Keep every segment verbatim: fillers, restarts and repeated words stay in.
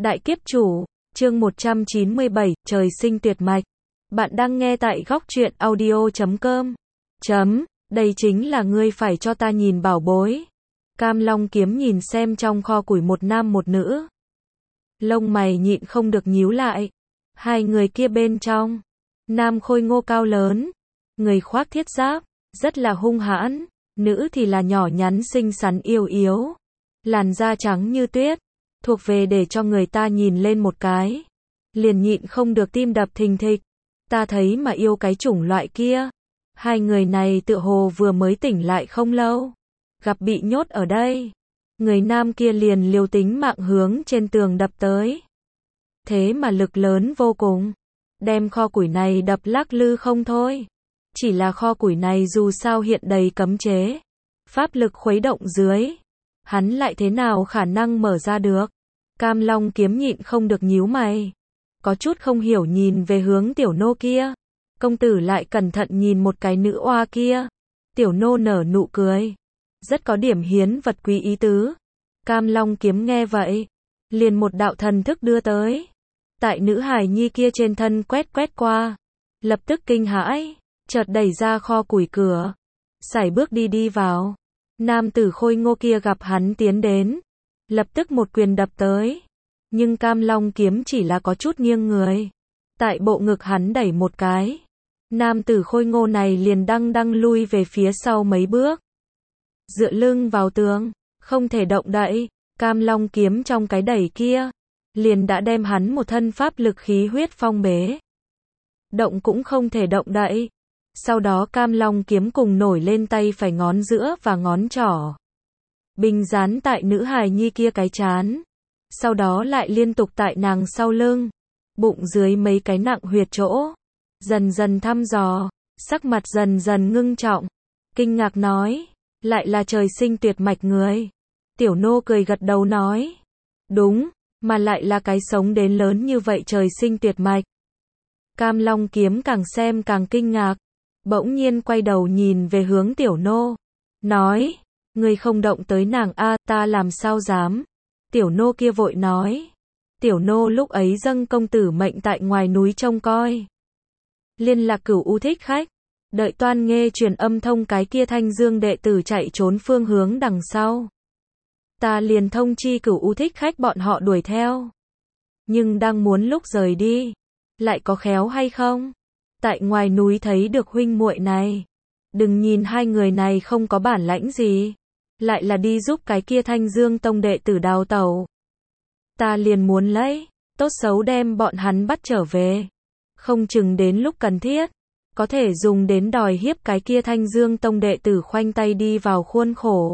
Đại kiếp chủ, chương một trăm chín mươi bảy, trời sinh tuyệt mạch. Bạn đang nghe tại góc truyện audio chấm com. Chấm, đây chính là ngươi phải cho ta nhìn bảo bối. Cam Long Kiếm nhìn xem trong kho củi một nam một nữ. Lông mày nhịn không được nhíu lại. Hai người kia bên trong. Nam khôi ngô cao lớn. Người khoác thiết giáp, rất là hung hãn. Nữ thì là nhỏ nhắn xinh xắn yêu yếu. Làn da trắng như tuyết. Thuộc về để cho người ta nhìn lên một cái. Liền nhịn không được tim đập thình thịch. Ta thấy mà yêu cái chủng loại kia. Hai người này tựa hồ vừa mới tỉnh lại không lâu. Gặp bị nhốt ở đây. Người nam kia liền liều tính mạng hướng trên tường đập tới. Thế mà lực lớn vô cùng. Đem kho củi này đập lắc lư không thôi. Chỉ là kho củi này dù sao hiện đầy cấm chế. Pháp lực khuấy động dưới. Hắn lại thế nào khả năng mở ra được. Cam Long Kiếm nhịn không được nhíu mày. Có chút không hiểu nhìn về hướng tiểu nô kia. Công tử lại cẩn thận nhìn một cái nữ oa kia. Tiểu nô nở nụ cười. Rất có điểm hiến vật quý ý tứ. Cam Long Kiếm nghe vậy. Liền một đạo thần thức đưa tới. Tại nữ hài nhi kia trên thân quét quét qua. Lập tức kinh hãi. Chợt đẩy ra kho củi cửa. Sải bước đi đi vào. Nam tử khôi ngô kia gặp hắn tiến đến. Lập tức một quyền đập tới. Nhưng Cam Long Kiếm chỉ là có chút nghiêng người. Tại bộ ngực hắn đẩy một cái. Nam tử khôi ngô này liền đăng đăng lui về phía sau mấy bước. Dựa lưng vào tường. Không thể động đậy. Cam Long Kiếm trong cái đẩy kia. Liền đã đem hắn một thân pháp lực khí huyết phong bế. Động cũng không thể động đậy. Sau đó Cam Long Kiếm cùng nổi lên tay phải ngón giữa và ngón trỏ. Bình dán tại nữ hài nhi kia cái chán. Sau đó lại liên tục tại nàng sau lưng. Bụng dưới mấy cái nặng huyệt chỗ. Dần dần thăm dò. Sắc mặt dần dần ngưng trọng. Kinh ngạc nói. Lại là trời sinh tuyệt mạch người. Tiểu nô cười gật đầu nói. Đúng, mà lại là cái sống đến lớn như vậy trời sinh tuyệt mạch. Cam Long Kiếm càng xem càng kinh ngạc. Bỗng nhiên quay đầu nhìn về hướng tiểu nô. Nói. Ngươi không động tới nàng a, ta làm sao dám. Tiểu nô kia vội nói. Tiểu nô lúc ấy dâng công tử mệnh tại ngoài núi trông coi. Liên lạc Cửu U Thích Khách. Đợi Toan Nghê truyền âm thông cái kia Thanh Dương đệ tử chạy trốn phương hướng đằng sau. Ta liền thông chi Cửu U Thích Khách bọn họ đuổi theo. Nhưng đang muốn lúc rời đi. Lại có khéo hay không? Tại ngoài núi thấy được huynh muội này. Đừng nhìn hai người này không có bản lãnh gì. Lại là đi giúp cái kia Thanh Dương tông đệ tử đào tẩu. Ta liền muốn lấy. Tốt xấu đem bọn hắn bắt trở về. Không chừng đến lúc cần thiết. Có thể dùng đến đòi hiếp cái kia Thanh Dương tông đệ tử khoanh tay đi vào khuôn khổ.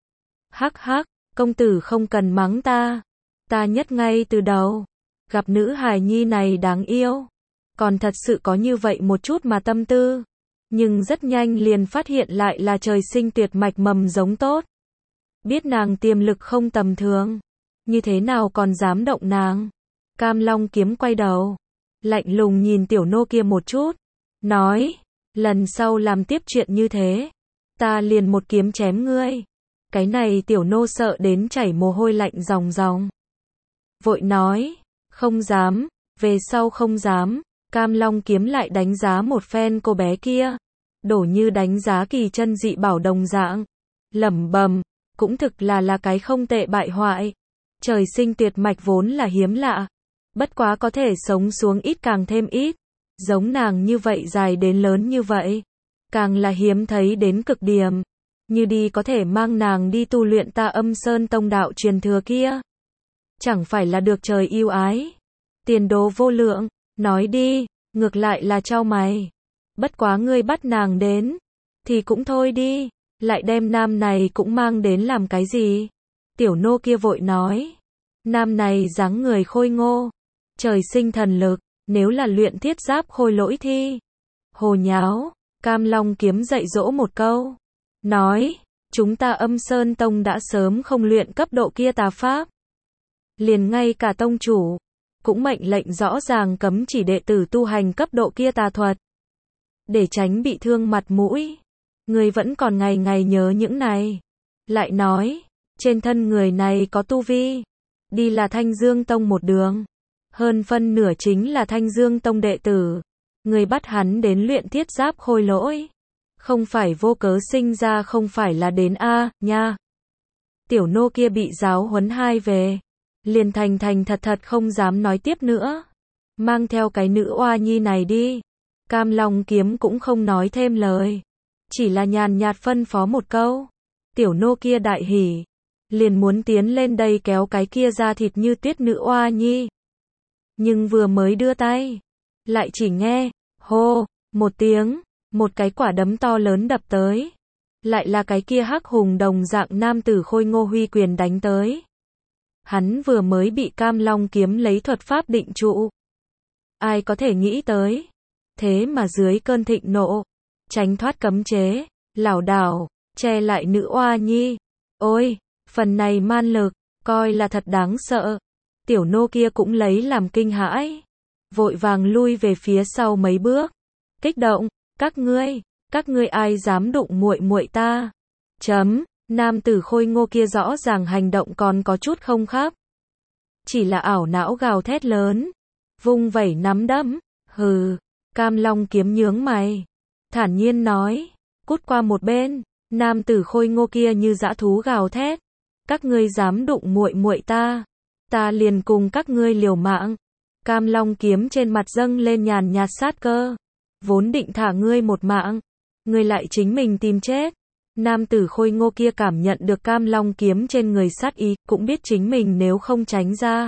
Hắc hắc, công tử không cần mắng ta. Ta nhất ngay từ đầu. Gặp nữ hài nhi này đáng yêu. Còn thật sự có như vậy một chút mà tâm tư. Nhưng rất nhanh liền phát hiện lại là trời sinh tuyệt mạch mầm giống tốt. Biết nàng tiềm lực không tầm thường. Như thế nào còn dám động nàng. Cam Long Kiếm quay đầu. Lạnh lùng nhìn tiểu nô kia một chút. Nói. Lần sau làm tiếp chuyện như thế. Ta liền một kiếm chém ngươi. Cái này tiểu nô sợ đến chảy mồ hôi lạnh ròng ròng. Vội nói. Không dám. Về sau không dám. Cam Long Kiếm lại đánh giá một phen cô bé kia. Đổ như đánh giá kỳ chân dị bảo đồng dạng. Lẩm bẩm. Cũng thực là là cái không tệ bại hoại. Trời sinh tuyệt mạch vốn là hiếm lạ. Bất quá có thể sống xuống ít càng thêm ít. Giống nàng như vậy dài đến lớn như vậy. Càng là hiếm thấy đến cực điểm. Như đi có thể mang nàng đi tu luyện ta Âm Sơn tông đạo truyền thừa kia. Chẳng phải là được trời yêu ái. Tiền đồ vô lượng. Nói đi, ngược lại là trao mày. Bất quá ngươi bắt nàng đến. Thì cũng thôi đi. Lại đem nam này cũng mang đến làm cái gì? Tiểu nô kia vội nói. Nam này dáng người khôi ngô. Trời sinh thần lực. Nếu là luyện thiết giáp khôi lỗi thi. Hồ nháo. Cam Long Kiếm dạy dỗ một câu. Nói. Chúng ta Âm Sơn tông đã sớm không luyện cấp độ kia tà pháp. Liền ngay cả tông chủ. Cũng mệnh lệnh rõ ràng cấm chỉ đệ tử tu hành cấp độ kia tà thuật. Để tránh bị thương mặt mũi. Người vẫn còn ngày ngày nhớ những này. Lại nói. Trên thân người này có tu vi. đi là Thanh Dương Tông một đường. Hơn phân nửa chính là Thanh Dương Tông đệ tử. Người bắt hắn đến luyện thiết giáp khôi lỗi. Không phải vô cớ sinh ra, không phải là đến a nha. Tiểu nô kia bị giáo huấn hai về. Liền thành thành thật thật không dám nói tiếp nữa. Mang theo cái nữ oa nhi này đi. Cam Long Kiếm cũng không nói thêm lời. Chỉ là nhàn nhạt phân phó một câu. Tiểu nô kia đại hỉ. Liền muốn tiến lên đây kéo cái kia ra thịt như tuyết nữ oa nhi. Nhưng vừa mới đưa tay. Lại chỉ nghe, hô, một tiếng, một cái quả đấm to lớn đập tới. Lại là cái kia hắc hùng đồng dạng nam tử khôi ngô huy quyền đánh tới. Hắn vừa mới bị Cam Long Kiếm lấy thuật pháp định trụ. Ai có thể nghĩ tới. Thế mà dưới cơn thịnh nộ, tránh thoát cấm chế, lảo đảo, che lại nữ oa nhi. Ôi, phần này man lực, coi là thật đáng sợ. Tiểu nô kia cũng lấy làm kinh hãi. Vội vàng lui về phía sau mấy bước. Kích động, các ngươi, các ngươi ai dám đụng muội muội ta? Chấm, nam tử khôi ngô kia rõ ràng hành động còn có chút không khác. Chỉ là ảo não gào thét lớn. Vung vẩy nắm đấm, hừ, Cam Long Kiếm nhướng mày. Thản nhiên nói, cút qua một bên, nam tử khôi ngô kia như dã thú gào thét. Các ngươi dám đụng muội muội ta, ta liền cùng các ngươi liều mạng. Cam Long Kiếm trên mặt dâng lên nhàn nhạt sát cơ. Vốn định thả ngươi một mạng, ngươi lại chính mình tìm chết. Nam tử khôi ngô kia cảm nhận được Cam Long Kiếm trên người sát ý, cũng biết chính mình nếu không tránh ra,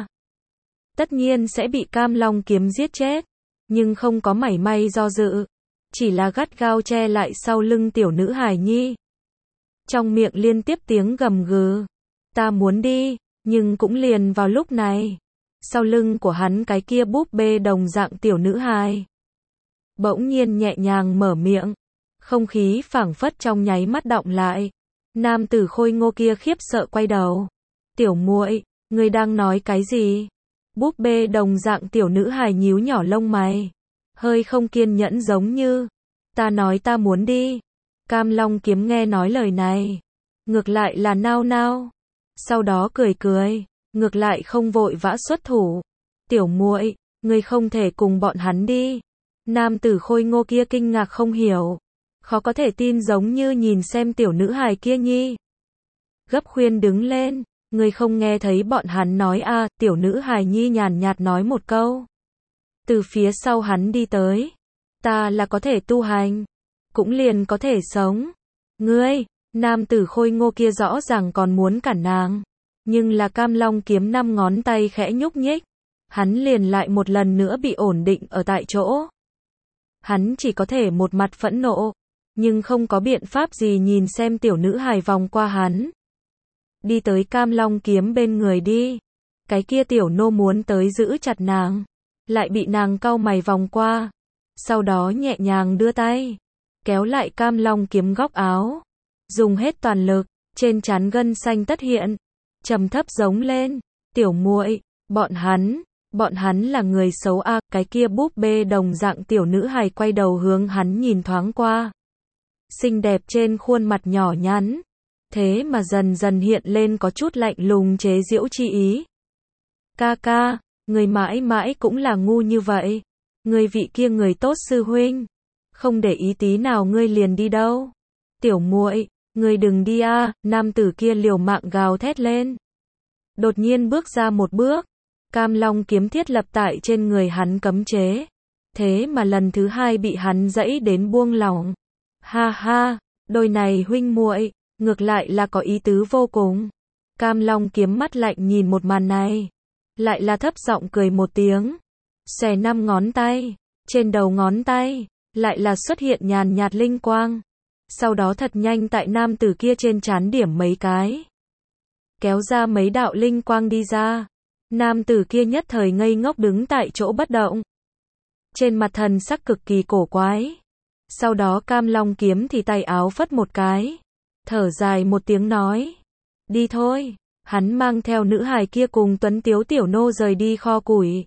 tất nhiên sẽ bị Cam Long Kiếm giết chết. Nhưng không có mảy may do dự. Chỉ là gắt gao che lại sau lưng tiểu nữ hài nhi. Trong miệng liên tiếp tiếng gầm gừ. Ta muốn đi, nhưng cũng liền vào lúc này. Sau lưng của hắn cái kia búp bê đồng dạng tiểu nữ hài. Bỗng nhiên nhẹ nhàng mở miệng. Không khí phảng phất trong nháy mắt đọng lại. Nam tử khôi ngô kia khiếp sợ quay đầu. Tiểu muội, ngươi đang nói cái gì? Búp bê đồng dạng tiểu nữ hài nhíu nhỏ lông mày. Hơi không kiên nhẫn giống như. Ta nói ta muốn đi. Cam Long Kiếm nghe nói lời này. Ngược lại là nao nao. Sau đó cười cười. Ngược lại không vội vã xuất thủ. Tiểu muội, ngươi không thể cùng bọn hắn đi. Nam tử khôi ngô kia kinh ngạc không hiểu. Khó có thể tin giống như nhìn xem tiểu nữ hài kia nhi. Gấp khuyên đứng lên. Ngươi không nghe thấy bọn hắn nói a à, tiểu nữ hài nhi nhàn nhạt nói một câu. Từ phía sau hắn đi tới. Ta là có thể tu hành. Cũng liền có thể sống. Ngươi, nam tử khôi ngô kia rõ ràng còn muốn cản nàng. Nhưng là Cam Long Kiếm năm ngón tay khẽ nhúc nhích. Hắn liền lại một lần nữa bị ổn định ở tại chỗ. Hắn chỉ có thể một mặt phẫn nộ. Nhưng không có biện pháp gì nhìn xem tiểu nữ hài vòng qua hắn. Đi tới Cam Long Kiếm bên người đi. Cái kia tiểu nô muốn tới giữ chặt nàng. Lại bị nàng cau mày vòng qua. Sau đó nhẹ nhàng đưa tay. Kéo lại Cam Long Kiếm góc áo. Dùng hết toàn lực. Trên trán gân xanh tất hiện. Trầm thấp giống lên. Tiểu muội, bọn hắn. Bọn hắn là người xấu a à, cái kia búp bê đồng dạng tiểu nữ hài quay đầu hướng hắn nhìn thoáng qua. Xinh đẹp trên khuôn mặt nhỏ nhắn. Thế mà dần dần hiện lên có chút lạnh lùng chế giễu chi ý. Ca ca, người mãi mãi cũng là ngu như vậy. Người vị kia người tốt sư huynh. Không để ý tí nào ngươi liền đi đâu. Tiểu muội, ngươi đừng đi a à, nam tử kia liều mạng gào thét lên. Đột nhiên bước ra một bước. Cam Long Kiếm thiết lập tại trên người hắn cấm chế. Thế mà lần thứ hai bị hắn dẫy đến buông lỏng. Ha ha, đôi này huynh muội. Ngược lại là có ý tứ vô cùng. Cam Long Kiếm mắt lạnh nhìn một màn này. Lại là thấp giọng cười một tiếng. Xòe năm ngón tay. Trên đầu ngón tay. Lại là xuất hiện nhàn nhạt linh quang. Sau đó thật nhanh tại nam tử kia trên trán điểm mấy cái. Kéo ra mấy đạo linh quang đi ra. Nam tử kia nhất thời ngây ngốc đứng tại chỗ bất động. Trên mặt thần sắc cực kỳ cổ quái. Sau đó Cam Long Kiếm thì tay áo phất một cái. Thở dài một tiếng nói. Đi thôi. Hắn mang theo nữ hài kia cùng tuấn tiếu tiểu nô rời đi kho củi.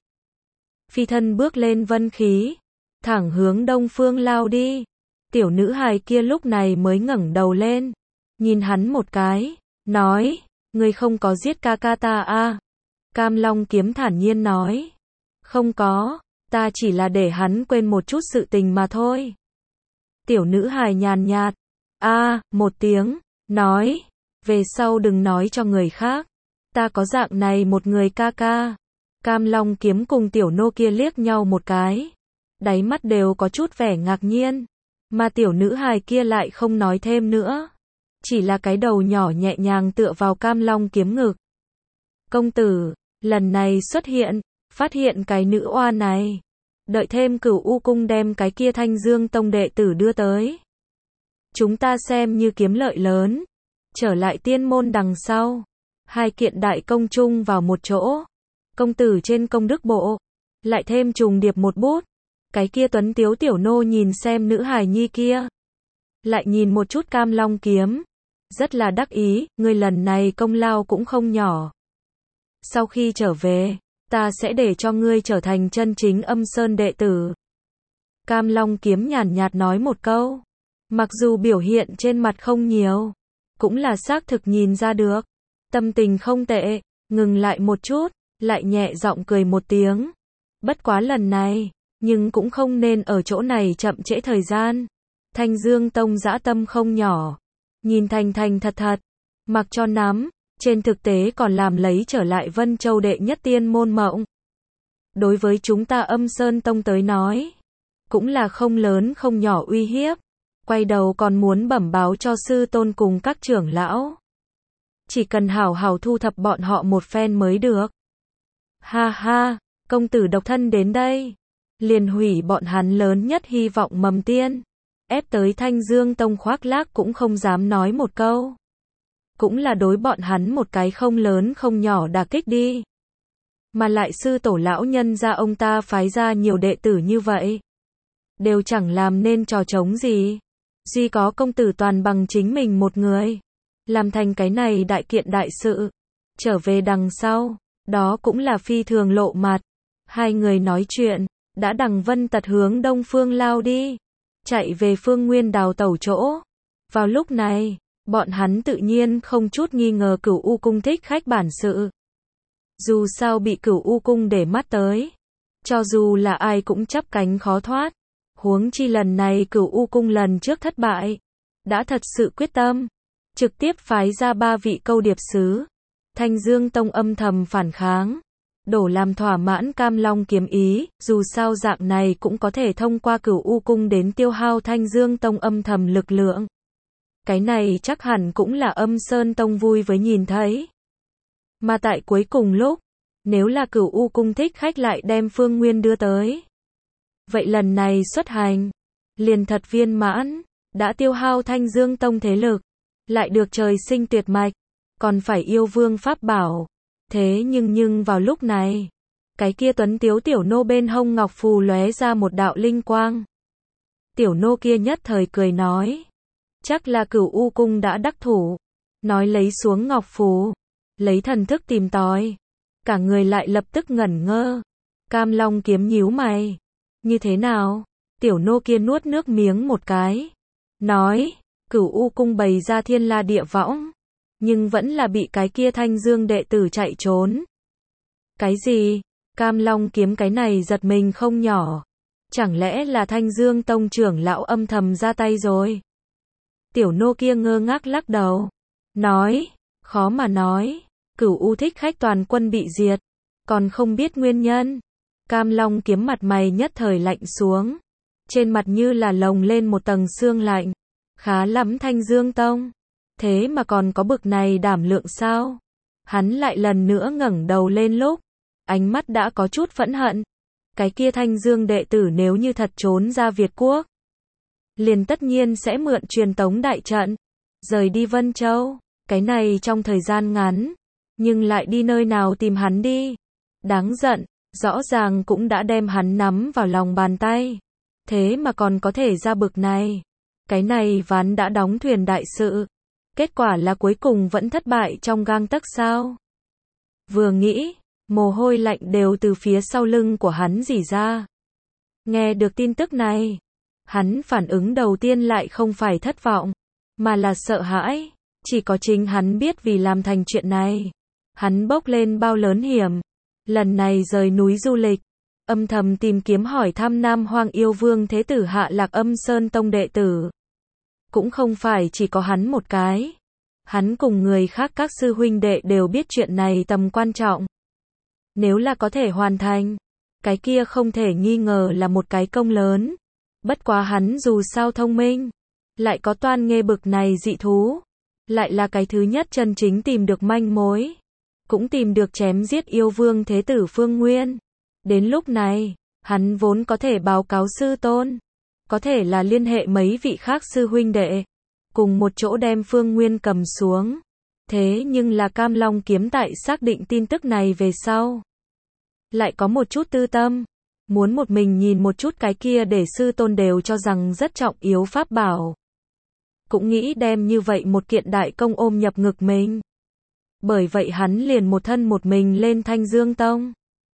Phi thân bước lên vân khí. Thẳng hướng đông phương lao đi. Tiểu nữ hài kia lúc này mới ngẩng đầu lên. Nhìn hắn một cái. Nói. Ngươi không có giết ca ca ta à. Cam Long Kiếm thản nhiên nói. Không có, ta chỉ là để hắn quên một chút sự tình mà thôi. Tiểu nữ hài nhàn nhạt. A, à, một tiếng, nói. Về sau đừng nói cho người khác. Ta có dạng này một người ca ca. Cam Long Kiếm cùng tiểu nô kia liếc nhau một cái. Đáy mắt đều có chút vẻ ngạc nhiên. Mà tiểu nữ hài kia lại không nói thêm nữa. Chỉ là cái đầu nhỏ nhẹ nhàng tựa vào Cam Long Kiếm ngực. Công tử, lần này xuất hiện, phát hiện cái nữ oa này. Đợi thêm Cửu U Cung đem cái kia Thanh Dương Tông đệ tử đưa tới. Chúng ta xem như kiếm lợi lớn. Trở lại tiên môn đằng sau. Hai kiện đại công chung vào một chỗ. Công tử trên công đức bộ. Lại thêm trùng điệp một bút. Cái kia tuấn tiếu tiểu nô nhìn xem nữ hài nhi kia. Lại nhìn một chút Cam Long Kiếm. Rất là đắc ý, người lần này công lao cũng không nhỏ. Sau khi trở về, ta sẽ để cho ngươi trở thành chân chính Âm Sơn đệ tử. Cam Long Kiếm nhàn nhạt nói một câu. Mặc dù biểu hiện trên mặt không nhiều, cũng là xác thực nhìn ra được. Tâm tình không tệ, ngừng lại một chút, lại nhẹ giọng cười một tiếng. Bất quá lần này, nhưng cũng không nên ở chỗ này chậm trễ thời gian. Thanh Dương Tông dã tâm không nhỏ. Nhìn thành thành thật thật, mặc cho nắm, trên thực tế còn làm lấy trở lại Vân Châu đệ nhất tiên môn mộng. Đối với chúng ta Âm Sơn Tông tới nói, cũng là không lớn không nhỏ uy hiếp. Quay đầu còn muốn bẩm báo cho sư tôn cùng các trưởng lão. Chỉ cần hảo hảo thu thập bọn họ một phen mới được. Ha ha, công tử độc thân đến đây. Liền hủy bọn hắn lớn nhất hy vọng mầm tiên. Ép tới Thanh Dương Tông khoác lác cũng không dám nói một câu. Cũng là đối bọn hắn một cái không lớn không nhỏ đả kích đi. Mà lại sư tổ lão nhân ra ông ta phái ra nhiều đệ tử như vậy. Đều chẳng làm nên trò trống gì. Duy có công tử toàn bằng chính mình một người. Làm thành cái này đại kiện đại sự. Trở về đằng sau, đó cũng là phi thường lộ mặt. Hai người nói chuyện, đã đằng vân tật hướng đông phương lao đi. Chạy về phương nguyên đào tẩu chỗ. Vào lúc này, bọn hắn tự nhiên không chút nghi ngờ Cửu U Cung thích khách bản sự. Dù sao bị Cửu U Cung để mắt tới. Cho dù là ai cũng chắp cánh khó thoát. Huống chi lần này Cửu U Cung lần trước thất bại. Đã thật sự quyết tâm. Trực tiếp phái ra ba vị câu điệp sứ. Thanh Dương Tông âm thầm phản kháng. Đổ làm thỏa mãn Cam Long Kiếm ý, dù sao dạng này cũng có thể thông qua Cửu U Cung đến tiêu hao Thanh Dương Tông âm thầm lực lượng. Cái này chắc hẳn cũng là Âm Sơn Tông vui với nhìn thấy. Mà tại cuối cùng lúc, nếu là Cửu U Cung thích khách lại đem Phương Nguyên đưa tới. Vậy lần này xuất hành, liền thật viên mãn, đã tiêu hao Thanh Dương Tông thế lực, lại được trời sinh tuyệt mạch, còn phải yêu vương pháp bảo. Thế nhưng nhưng vào lúc này, cái kia tuấn tiếu tiểu nô bên hông ngọc phù lóe ra một đạo linh quang. Tiểu nô kia nhất thời cười nói, chắc là Cửu U Cung đã đắc thủ. Nói lấy xuống ngọc phù, lấy thần thức tìm tòi. Cả người lại lập tức ngẩn ngơ. Cam Long Kiếm nhíu mày. Như thế nào? Tiểu nô kia nuốt nước miếng một cái. Nói, Cửu U Cung bày ra thiên la địa võng. Nhưng vẫn là bị cái kia Thanh Dương đệ tử chạy trốn. Cái gì? Cam Long Kiếm cái này giật mình không nhỏ. Chẳng lẽ là Thanh Dương Tông trưởng lão âm thầm ra tay rồi? Tiểu nô kia ngơ ngác lắc đầu. Nói, khó mà nói. Cửu U thích khách toàn quân bị diệt. Còn không biết nguyên nhân. Cam Long Kiếm mặt mày nhất thời lạnh xuống. Trên mặt như là lồng lên một tầng sương lạnh. Khá lắm Thanh Dương Tông. Thế mà còn có bực này đảm lượng sao? Hắn lại lần nữa ngẩng đầu lên lúc. Ánh mắt đã có chút phẫn hận. Cái kia Thanh Dương đệ tử nếu như thật trốn ra Việt Quốc. Liền tất nhiên sẽ mượn truyền tống đại trận. Rời đi Vân Châu. Cái này trong thời gian ngắn. Nhưng lại đi nơi nào tìm hắn đi. Đáng giận. Rõ ràng cũng đã đem hắn nắm vào lòng bàn tay. Thế mà còn có thể ra bực này. Cái này ván đã đóng thuyền đại sự. Kết quả là cuối cùng vẫn thất bại trong gang tấc sao. Vừa nghĩ, mồ hôi lạnh đều từ phía sau lưng của hắn rỉ ra. Nghe được tin tức này, hắn phản ứng đầu tiên lại không phải thất vọng, mà là sợ hãi. Chỉ có chính hắn biết vì làm thành chuyện này, Hắn bốc lên bao lớn hiểm. Lần này rời núi du lịch, âm thầm tìm kiếm hỏi thăm Nam Hoang Yêu Vương Thế Tử Hạ Lạc Âm Sơn Tông đệ tử. Cũng không phải chỉ có hắn một cái. Hắn cùng người khác các sư huynh đệ đều biết chuyện này tầm quan trọng. Nếu là có thể hoàn thành, cái kia không thể nghi ngờ là một cái công lớn. Bất quá hắn dù sao thông minh, lại có toan nghê bực này dị thú, lại là cái thứ nhất chân chính tìm được manh mối, cũng tìm được chém giết yêu vương thế tử Phương Nguyên. Đến lúc này, hắn vốn có thể báo cáo sư tôn, có thể là liên hệ mấy vị khác sư huynh đệ, cùng một chỗ đem Phương Nguyên cầm xuống. Thế nhưng là Cam Long Kiếm tại xác định tin tức này về sau, lại có một chút tư tâm, muốn một mình nhìn một chút cái kia để sư tôn đều cho rằng rất trọng yếu pháp bảo. Cũng nghĩ đem như vậy một kiện đại công ôm nhập ngực mình. Bởi vậy hắn liền một thân một mình lên Thanh Dương Tông.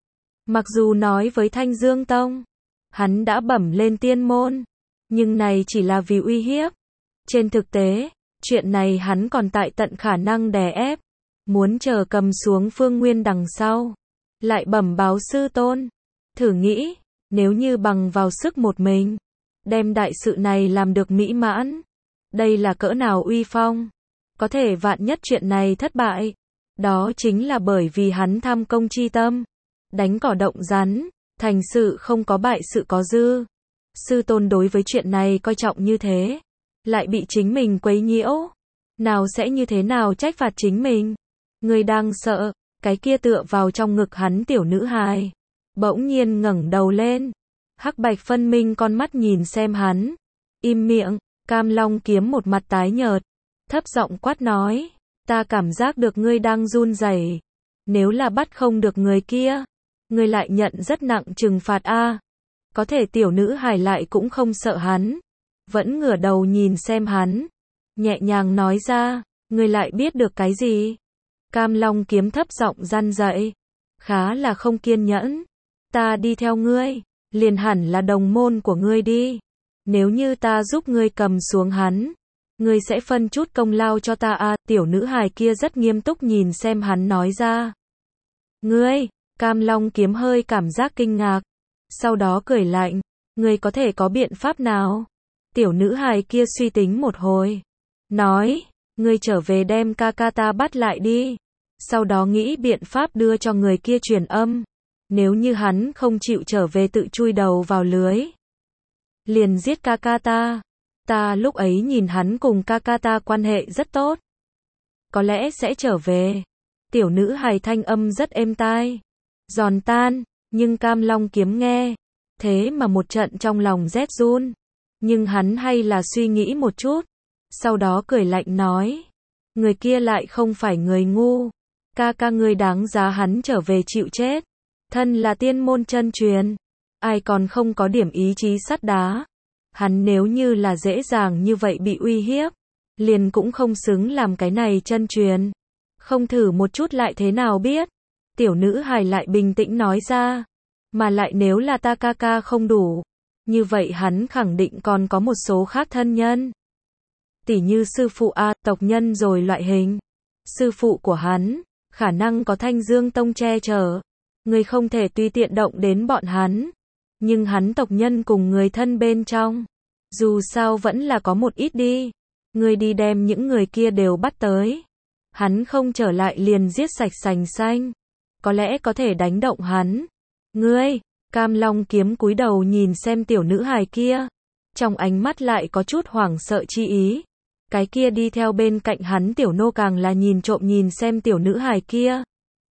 Mặc dù nói với Thanh Dương Tông, hắn đã bẩm lên tiên môn, nhưng này chỉ là vì uy hiếp. Trên thực tế, chuyện này hắn còn tại tận khả năng đè ép, muốn chờ cầm xuống Phương Nguyên đằng sau, lại bẩm báo sư tôn. Thử nghĩ, nếu như bằng vào sức một mình, đem đại sự này làm được mỹ mãn, đây là cỡ nào uy phong. Có thể vạn nhất chuyện này thất bại, đó chính là bởi vì hắn tham công chi tâm, đánh cỏ động rắn, thành sự không có bại sự có dư. Sư tôn đối với chuyện này coi trọng như thế, lại bị chính mình quấy nhiễu, nào sẽ như thế nào trách phạt chính mình. Người đang sợ, cái kia tựa vào trong ngực hắn tiểu nữ hài, bỗng nhiên ngẩng đầu lên, hắc bạch phân minh con mắt nhìn xem hắn. Im miệng. Cam Long Kiếm một mặt tái nhợt, thấp giọng quát nói, ta cảm giác được ngươi đang run rẩy. Nếu là bắt không được người kia, ngươi lại nhận rất nặng trừng phạt a. Có thể tiểu nữ hài lại cũng không sợ hắn, vẫn ngửa đầu nhìn xem hắn, nhẹ nhàng nói ra, ngươi lại biết được cái gì? Cam Long Kiếm thấp giọng răn dậy, khá là không kiên nhẫn. Ta đi theo ngươi, liền hẳn là đồng môn của ngươi đi. Nếu như ta giúp ngươi cầm xuống hắn, ngươi sẽ phân chút công lao cho ta à? Tiểu nữ hài kia rất nghiêm túc nhìn xem hắn nói ra. Ngươi, Cam Long Kiếm hơi cảm giác kinh ngạc, sau đó cười lạnh, ngươi có thể có biện pháp nào? Tiểu nữ hài kia suy tính một hồi, nói, ngươi trở về đem ca ca ta bắt lại đi, sau đó nghĩ biện pháp đưa cho người kia truyền âm, nếu như hắn không chịu trở về tự chui đầu vào lưới, liền giết ca ca ta. Ta lúc ấy nhìn hắn cùng ca ca ta quan hệ rất tốt, có lẽ sẽ trở về. Tiểu nữ hài thanh âm rất êm tai, giòn tan, nhưng Cam Long Kiếm nghe, thế mà một trận trong lòng rét run. Nhưng hắn hay là suy nghĩ một chút, sau đó cười lạnh nói, người kia lại không phải người ngu, ca ca ngươi đáng giá hắn trở về chịu chết. Thân là tiên môn chân truyền, ai còn không có điểm ý chí sắt đá. Hắn nếu như là dễ dàng như vậy bị uy hiếp, liền cũng không xứng làm cái này chân truyền. Không thử một chút lại thế nào biết. Tiểu nữ hài lại bình tĩnh nói ra, mà lại nếu là ta ca ca không đủ, như vậy hắn khẳng định còn có một số khác thân nhân. Tỉ như sư phụ A, tộc nhân rồi loại hình. Sư phụ của hắn, khả năng có Thanh Dương Tông che chở. Người không thể tùy tiện động đến bọn hắn. Nhưng hắn tộc nhân cùng người thân bên trong, dù sao vẫn là có một ít đi. Người đi đem những người kia đều bắt tới. Hắn không trở lại liền giết sạch sành xanh. Có lẽ có thể đánh động hắn. Ngươi, Cam Long Kiếm cúi đầu nhìn xem tiểu nữ hài kia. Trong ánh mắt lại có chút hoảng sợ chi ý. Cái kia đi theo bên cạnh hắn tiểu nô càng là nhìn trộm nhìn xem tiểu nữ hài kia.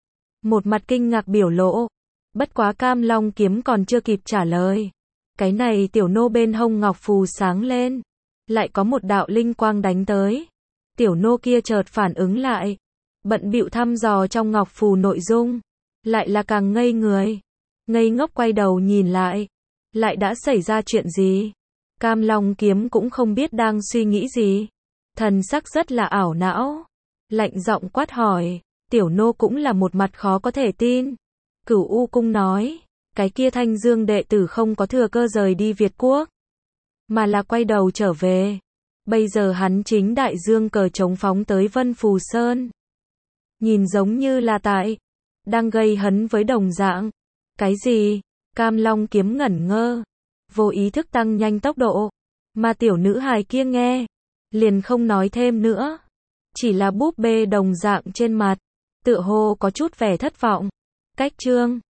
Một mặt kinh ngạc biểu lộ. Bất quá Cam Long Kiếm còn chưa kịp trả lời. Cái này tiểu nô bên hông ngọc phù sáng lên. Lại có một đạo linh quang đánh tới. Tiểu nô kia chợt phản ứng lại. Bận bịu thăm dò trong ngọc phù nội dung. Lại là càng ngây người. Ngây ngốc quay đầu nhìn lại. Lại đã xảy ra chuyện gì? Cam Long Kiếm cũng không biết đang suy nghĩ gì. Thần sắc rất là ảo não. Lạnh giọng quát hỏi. Tiểu nô cũng là một mặt khó có thể tin. Cửu U Cung nói, cái kia Thanh Dương đệ tử không có thừa cơ rời đi Việt Quốc, mà là quay đầu trở về. Bây giờ hắn chính đại dương cờ chống phóng tới Vân Phù Sơn. Nhìn giống như là tại, đang gây hấn với đồng dạng. Cái gì? Cam Long Kiếm ngẩn ngơ, vô ý thức tăng nhanh tốc độ, mà tiểu nữ hài kia nghe, liền không nói thêm nữa. Chỉ là búp bê đồng dạng trên mặt, tựa hồ có chút vẻ thất vọng. Cách chương